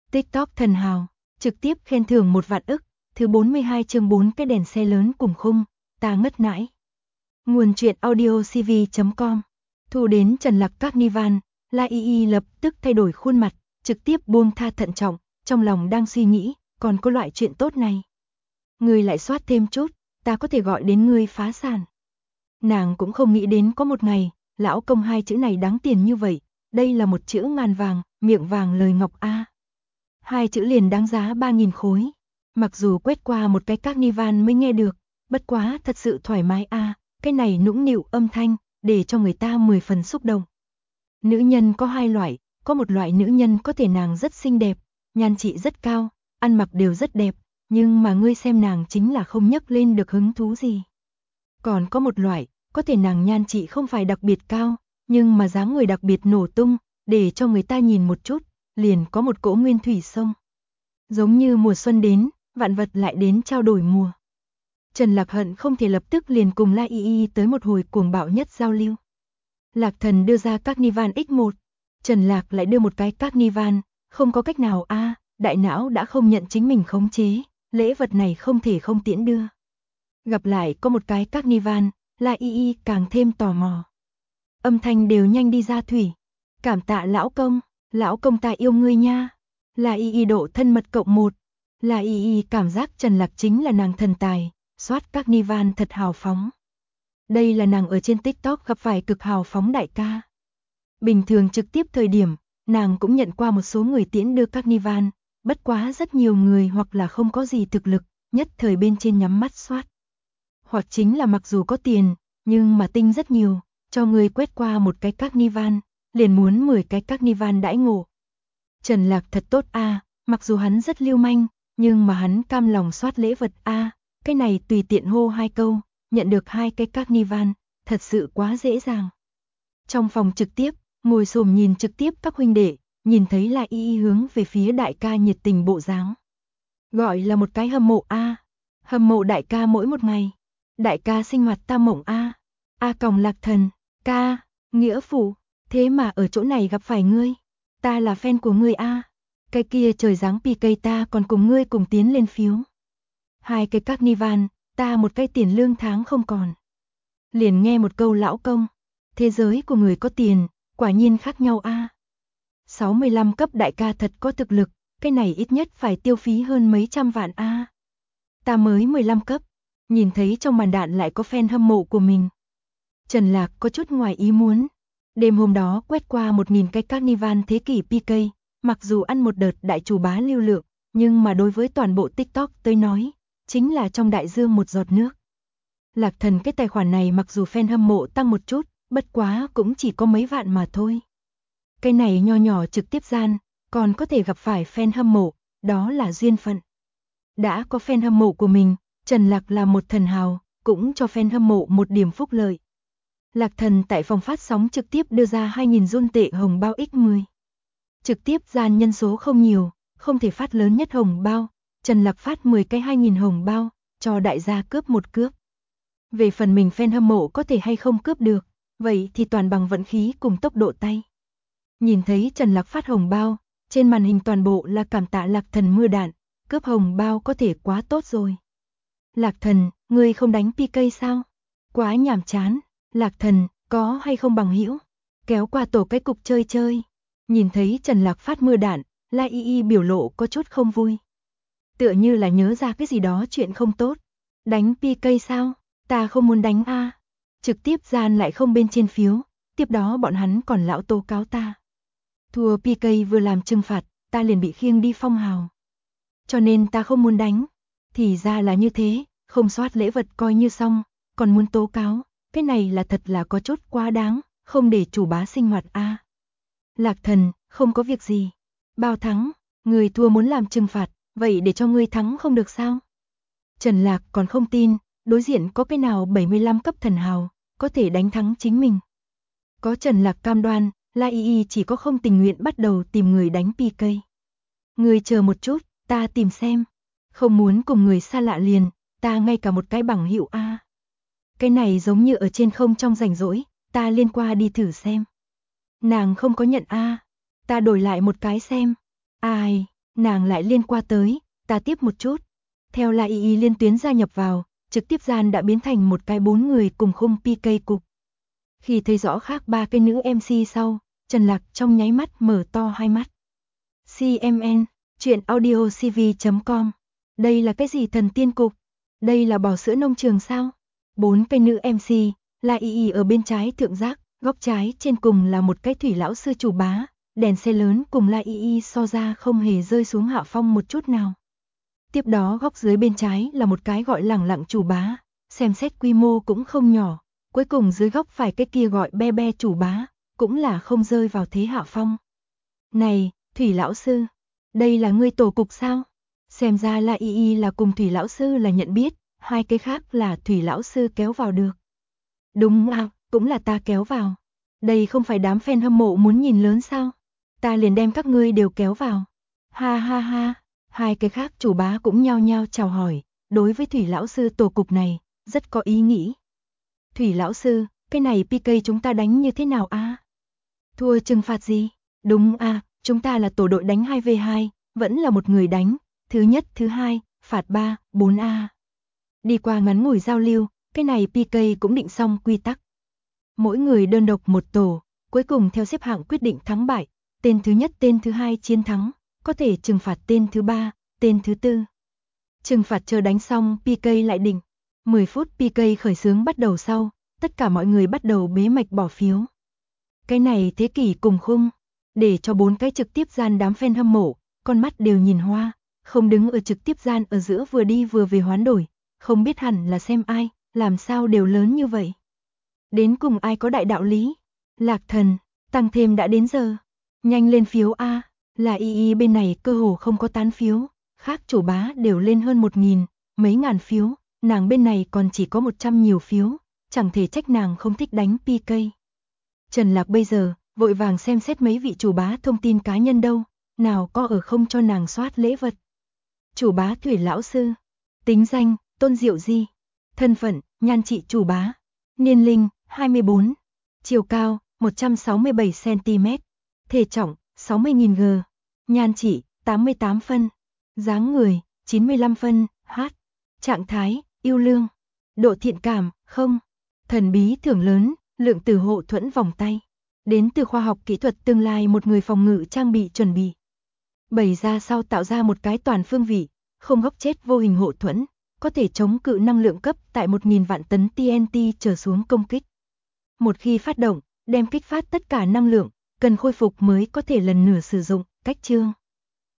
TikTok thần hào, trực tiếp khen thưởng 1 vạn ức, thứ 42 chương 4 cái đèn xe lớn cùng khung, ta ngất nãi. Nguồn truyện audio cv.com. Thu đến Trần Lạc Carnival, La Y lập tức thay đổi khuôn mặt, trực tiếp buông tha thận trọng, trong lòng đang suy nghĩ, còn có loại chuyện tốt này. Ngươi lại soát thêm chút, ta có thể gọi đến ngươi phá sản. Nàng cũng không nghĩ đến có một ngày, lão công 2 chữ này đáng tiền như vậy, đây là một chữ ngàn vàng, miệng vàng lời ngọc a. 2 chữ liền đáng giá 3.000 khối. Mặc dù quét qua một cái Carnival mới nghe được, bất quá thật sự thoải mái a, cái này nũng nịu âm thanh, để cho người ta 10 phần xúc động. Nữ nhân có 2 loại, có một loại nữ nhân có thể nàng rất xinh đẹp, nhan trị rất cao, ăn mặc đều rất đẹp, nhưng mà ngươi xem nàng chính là không nhấc lên được hứng thú gì. Còn có một loại, có thể nàng nhan trị không phải đặc biệt cao, nhưng mà dáng người đặc biệt nổ tung, để cho người ta nhìn một chút, liền có một cỗ nguyên thủy sông. Giống như mùa xuân đến, vạn vật lại đến trao đổi mùa. Trần Lạc hận không thể lập tức liền cùng La Y tới một hồi cuồng bạo nhất giao lưu. Lạc Thần đưa ra Carnival X1, Trần Lạc lại đưa một cái Carnival, không có cách nào a, đại não đã không nhận chính mình khống chế, lễ vật này không thể không tiễn đưa. Gặp lại có một cái Carnival, La Y càng thêm tò mò. Âm thanh đều nhanh đi ra thủy. Cảm tạ lão công ta yêu ngươi nha. La Y độ thân mật cộng 1. La Y cảm giác Trần Lạc chính là nàng thần tài, soát Carnival thật hào phóng. Đây là nàng ở trên TikTok gặp phải cực hào phóng đại ca. Bình thường trực tiếp thời điểm, nàng cũng nhận qua một số người tiễn đưa Carnival, bất quá rất nhiều người hoặc là không có gì thực lực, nhất thời bên trên nhắm mắt soát. Hoặc chính là mặc dù có tiền, nhưng mà tinh rất nhiều, cho người quét qua một cái Carnival, liền muốn 10 cái Carnival đãi ngộ. Trần Lạc thật tốt a, mặc dù hắn rất lưu manh, nhưng mà hắn cam lòng soát lễ vật a, cái này tùy tiện hô 2 câu, nhận được 2 cái Carnival, thật sự quá dễ dàng. Trong phòng trực tiếp, ngồi xổm nhìn trực tiếp các huynh đệ, nhìn thấy La Y hướng về phía đại ca nhiệt tình bộ dáng. Gọi là một cái hâm mộ a, hâm mộ đại ca mỗi một ngày. Đại ca sinh hoạt ta mộng a. A còng Lạc Thần, ca, nghĩa phụ, thế mà ở chỗ này gặp phải ngươi. Ta là fan của ngươi a. Cái kia trời giáng PK ta còn cùng ngươi cùng tiến lên phiếu. 2 cái Carnival, ta một cái tiền lương tháng không còn. Liền nghe một câu lão công, thế giới của người có tiền, quả nhiên khác nhau a. 65 cấp đại ca thật có thực lực, cái này ít nhất phải tiêu phí hơn mấy trăm vạn a. Ta mới 15 cấp. Nhìn thấy trong màn đạn lại có fan hâm mộ của mình. Trần Lạc có chút ngoài ý muốn. Đêm hôm đó quét qua 1.000 cái Carnival thế kỷ PK, mặc dù ăn một đợt đại chủ bá lưu lượng, nhưng mà đối với toàn bộ TikTok tới nói, chính là trong đại dương một giọt nước. Lạc Thần cái tài khoản này mặc dù fan hâm mộ tăng một chút, bất quá cũng chỉ có mấy vạn mà thôi. Cái này nho nhỏ trực tiếp gian, còn có thể gặp phải fan hâm mộ, đó là duyên phận. Đã có fan hâm mộ của mình, Trần Lạc là một thần hào, cũng cho fan hâm mộ một điểm phúc lợi. Lạc Thần tại phòng phát sóng trực tiếp đưa ra 2.000 run tệ hồng bao X10. Trực tiếp gian nhân số không nhiều, không thể phát lớn nhất hồng bao, Trần Lạc phát 10 cái 2.000 hồng bao, cho đại gia cướp một cướp. Về phần mình fan hâm mộ có thể hay không cướp được, vậy thì toàn bằng vận khí cùng tốc độ tay. Nhìn thấy Trần Lạc phát hồng bao, trên màn hình toàn bộ là cảm tạ Lạc Thần mưa đạn, cướp hồng bao có thể quá tốt rồi. Lạc Thần, ngươi không đánh PK sao? Quá nhàm chán. Lạc Thần, có hay không bằng hữu? Kéo qua tổ cái cục chơi chơi. Nhìn thấy Trần Lạc phát mưa đạn, La Y biểu lộ có chút không vui. Tựa như là nhớ ra cái gì đó chuyện không tốt. Đánh PK sao? Ta không muốn đánh a. Trực tiếp gian lại không bên trên phiếu, tiếp đó bọn hắn còn lão tố cáo ta. Thua PK vừa làm trừng phạt, ta liền bị khiêng đi phong hào. Cho nên ta không muốn đánh. Thì ra là như thế, không soát lễ vật coi như xong, còn muốn tố cáo, cái này là thật là có chút quá đáng, không để chủ bá sinh hoạt a. Lạc Thần, không có việc gì. Bao thắng, người thua muốn làm trừng phạt, vậy để cho ngươi thắng không được sao? Trần Lạc còn không tin, đối diện có cái nào 75 cấp thần hào, có thể đánh thắng chính mình. Có Trần Lạc cam đoan, La Y chỉ có không tình nguyện bắt đầu tìm người đánh PK. Ngươi chờ một chút, ta tìm xem. Không muốn cùng người xa lạ liền, ta ngay cả một cái bằng hữu a. Cái này giống như ở trên không trong rảnh rỗi, ta liên qua đi thử xem. Nàng không có nhận a, ta đổi lại một cái xem. Ai, Nàng lại liên qua tới, ta tiếp một chút. Theo La Y Y liên tuyến gia nhập vào, trực tiếp gian đã biến thành một cái 4 người cùng khung PK cục. Khi thấy rõ khác 3 cái nữ MC sau, Trần Lạc trong nháy mắt mở to hai mắt. CMN, chuyện audio cv.com. Đây là cái gì thần tiên cục? Đây là bò sữa nông trường sao? 4 cái nữ MC, La Y Y ở bên trái thượng giác, góc trái trên cùng là một cái thủy lão sư chủ bá, đèn xe lớn cùng La Y Y so ra không hề rơi xuống hạ phong một chút nào. Tiếp đó góc dưới bên trái là một cái gọi lẳng lặng chủ bá, xem xét quy mô cũng không nhỏ, cuối cùng dưới góc phải cái kia gọi be be chủ bá, cũng là không rơi vào thế hạ phong. Này, Thủy lão sư, đây là ngươi tổ cục sao? Xem ra La Y Y là cùng Thủy lão sư là nhận biết, hai cái khác là Thủy lão sư kéo vào được. Đúng à, cũng là ta kéo vào. Đây không phải đám fan hâm mộ muốn nhìn lớn sao? Ta liền đem các ngươi đều kéo vào. Ha ha ha, hai cái khác chủ bá cũng nhao nhao chào hỏi, đối với Thủy lão sư tổ cục này, rất có ý nghĩ. Thủy lão sư, cái này PK chúng ta đánh như thế nào a? Thua trừng phạt gì? Đúng à, chúng ta là tổ đội đánh 2v2, vẫn là một người đánh, thứ nhất, thứ hai, phạt 3, 4A. Đi qua ngắn ngủi giao lưu, cái này PK cũng định xong quy tắc. Mỗi người đơn độc một tổ, cuối cùng theo xếp hạng quyết định thắng bại, tên thứ nhất tên thứ hai chiến thắng, có thể trừng phạt tên thứ ba, tên thứ tư. Trừng phạt chờ đánh xong PK lại định. 10 phút PK khởi xướng bắt đầu sau, tất cả mọi người bắt đầu bế mạch bỏ phiếu. Cái này thế kỷ cùng khung, để cho 4 cái trực tiếp gian đám fan hâm mộ, con mắt đều nhìn hoa, không đứng ở trực tiếp gian ở giữa vừa đi vừa về hoán đổi, không biết hẳn là xem ai, làm sao đều lớn như vậy. Đến cùng ai có đại đạo lý? Lạc Thần, tăng thêm đã đến giờ. Nhanh lên phiếu A, là Y bên này cơ hồ không có tán phiếu, khác chủ bá đều lên hơn 1.000, mấy ngàn phiếu, nàng bên này còn chỉ có 100 nhiều phiếu, chẳng thể trách nàng không thích đánh PK. Trần Lạc bây giờ, vội vàng xem xét mấy vị chủ bá thông tin cá nhân đâu, nào có ở không cho nàng soát lễ vật. Chủ bá Thủy lão sư, tính danh, Tôn Diệu Di, thân phận, nhan trị chủ bá, niên linh, 24, chiều cao, 167cm, thể trọng, 60.000 g, nhan trị, 88 phân, dáng người, 95 phân, h, trạng thái, yêu lương, độ thiện cảm, không, thần bí thưởng lớn, lượng tử hộ thuẫn vòng tay, đến từ khoa học kỹ thuật tương lai một người phòng ngự trang bị chuẩn bị. Bày ra sau tạo ra một cái toàn phương vị, không góc chết vô hình hộ thuẫn, có thể chống cự năng lượng cấp tại 1.000 vạn tấn TNT trở xuống công kích. Một khi phát động, đem kích phát tất cả năng lượng, cần khôi phục mới có thể lần nữa sử dụng, cách chương.